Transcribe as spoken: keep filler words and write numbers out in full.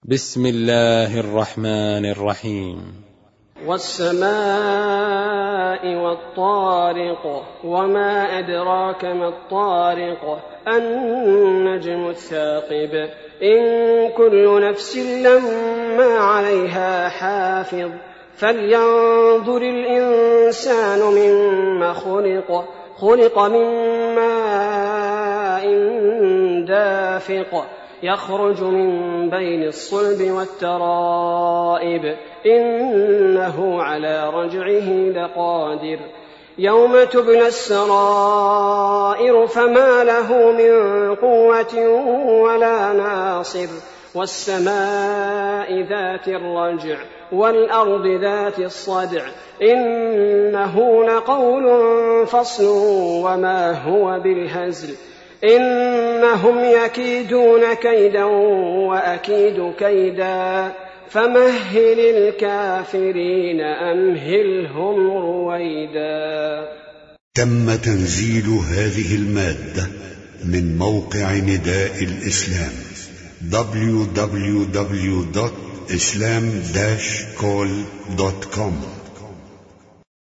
بسم الله الرحمن الرحيم. والسماء والطارق وما أدراك ما الطارق النجم الثاقب إن كل نفس لما عليها حافظ فلينظر الإنسان مما خلق خلق من ماء دافق يخرج من بين الصلب والترائب إنه على رجعه لقادر يوم تبلى السرائر فما له من قوة ولا ناصر والسماء ذات الرجع والأرض ذات الصدع إنه لقول فصل وما هو بالهزل إنهم يكيدون كيدا وأكيد كيدا فمهل الكافرين أمهلهم رويدا. تم تنزيل هذه المادة من موقع نداء الإسلام دبليو دبليو دبليو دوت إسلام داش كول دوت كوم.